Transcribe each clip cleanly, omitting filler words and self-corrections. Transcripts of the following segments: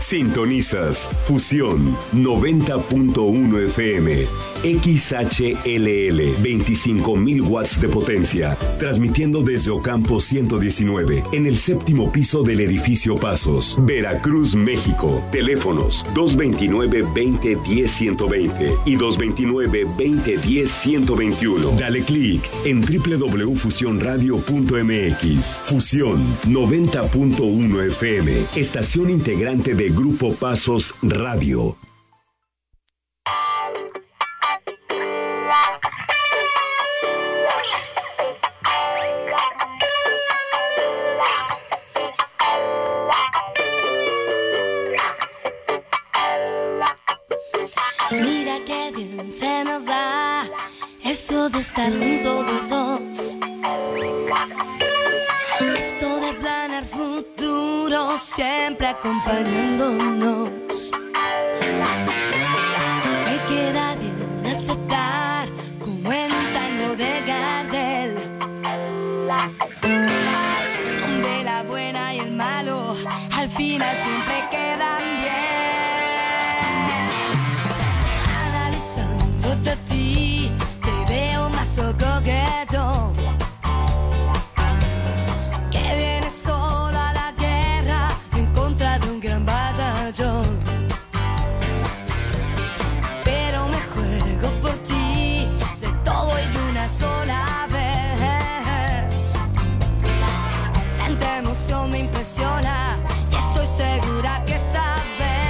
Sintonizas Fusión 90.1 FM, XHLL, 25.000 watts de potencia, transmitiendo desde Ocampo 119, en el séptimo piso del edificio Pasos, Veracruz, México. Teléfonos 229-2010-120 y 229-2010-121. Dale clic en www.fusionradio.mx. Fusión 90.1 FM, estación integrante de Grupo Pasos Radio. Mira qué bien se nos da eso de estar juntos los dos. Esto de planear futuro, siempre acompañándonos. Me queda bien aceptar, como en un tango de Gardel, donde la buena y el malo al final siempre quedan bien. Analizándote a ti, te veo más loco que yo, que vienes solo a la guerra en contra de un gran batallón. Pero me juego por ti, de todo y de una sola vez. Tanta emoción me impresiona y estoy segura que esta vez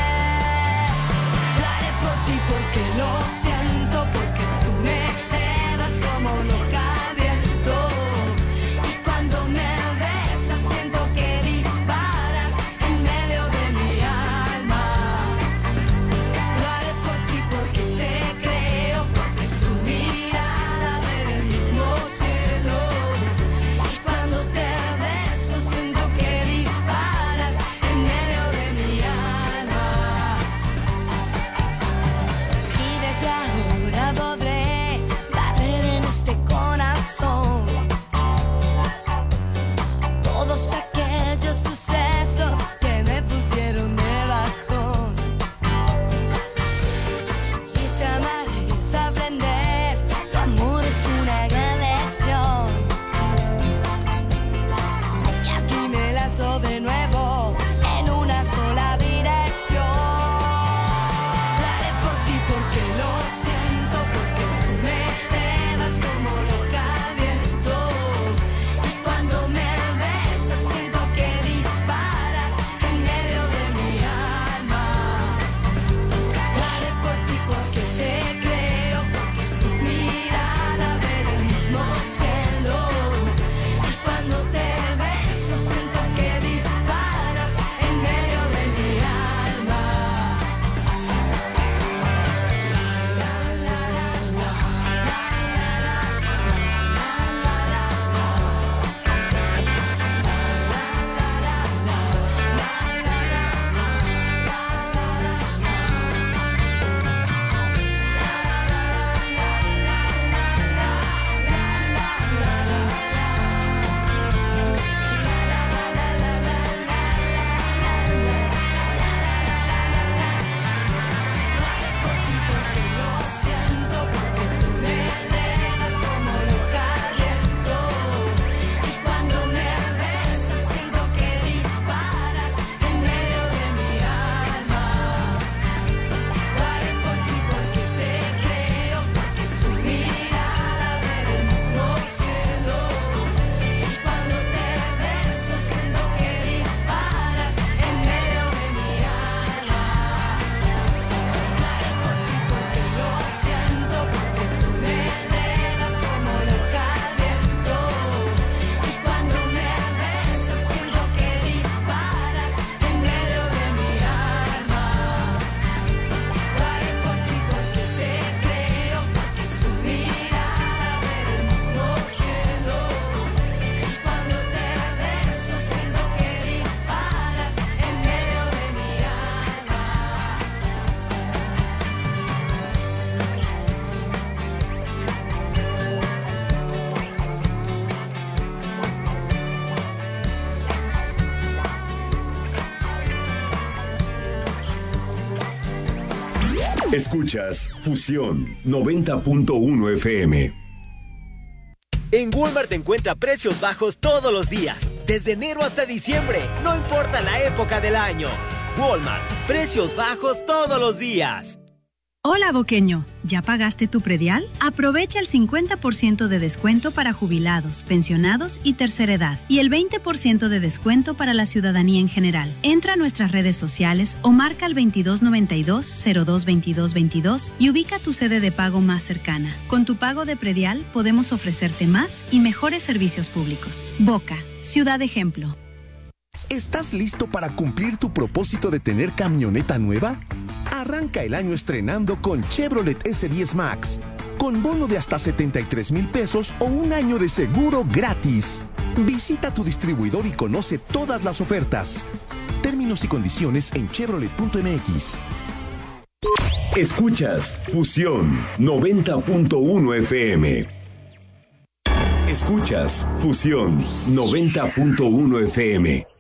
Escuchas Fusión 90.1 FM. En Walmart encuentra precios bajos todos los días, desde enero hasta diciembre, no importa la época del año. Walmart, precios bajos todos los días. Hola, boqueño. ¿Ya pagaste tu predial? Aprovecha el 50% de descuento para jubilados, pensionados y tercera edad y el 20% de descuento para la ciudadanía en general. Entra a nuestras redes sociales o marca al 2292-022222 y ubica tu sede de pago más cercana. Con tu pago de predial podemos ofrecerte más y mejores servicios públicos. Boca, ciudad ejemplo. ¿Estás listo para cumplir tu propósito de tener camioneta nueva? Arranca el año estrenando con Chevrolet S10 Max, con bono de hasta 73,000 pesos o un año de seguro gratis. Visita tu distribuidor y conoce todas las ofertas. Términos y condiciones en chevrolet.mx. Escuchas Fusión 90.1 FM. Escuchas Fusión 90.1 FM.